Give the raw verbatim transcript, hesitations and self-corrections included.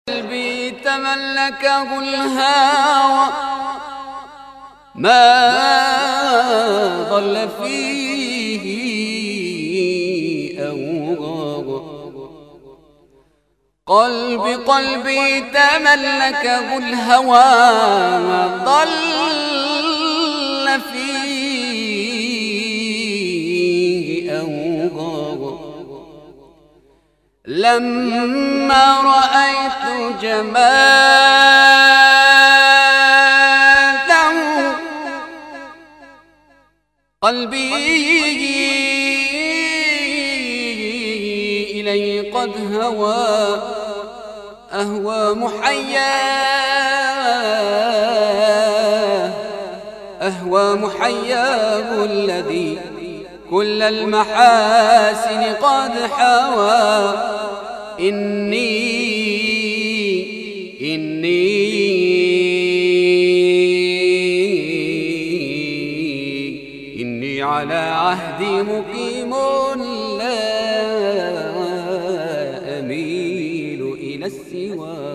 قلبي تملكه الهوى ما ضل فيه أو غاب. قلبي قلبي تملكه الهوى ما ضل فيه أو غاب. لما رأيت جماله قلبي إليه قد هوى. أهوى محياه أهوى محياه الذي كل المحاسن قد حوى. إني إني إني على عهدي مقيم لا أميل إلى السوى.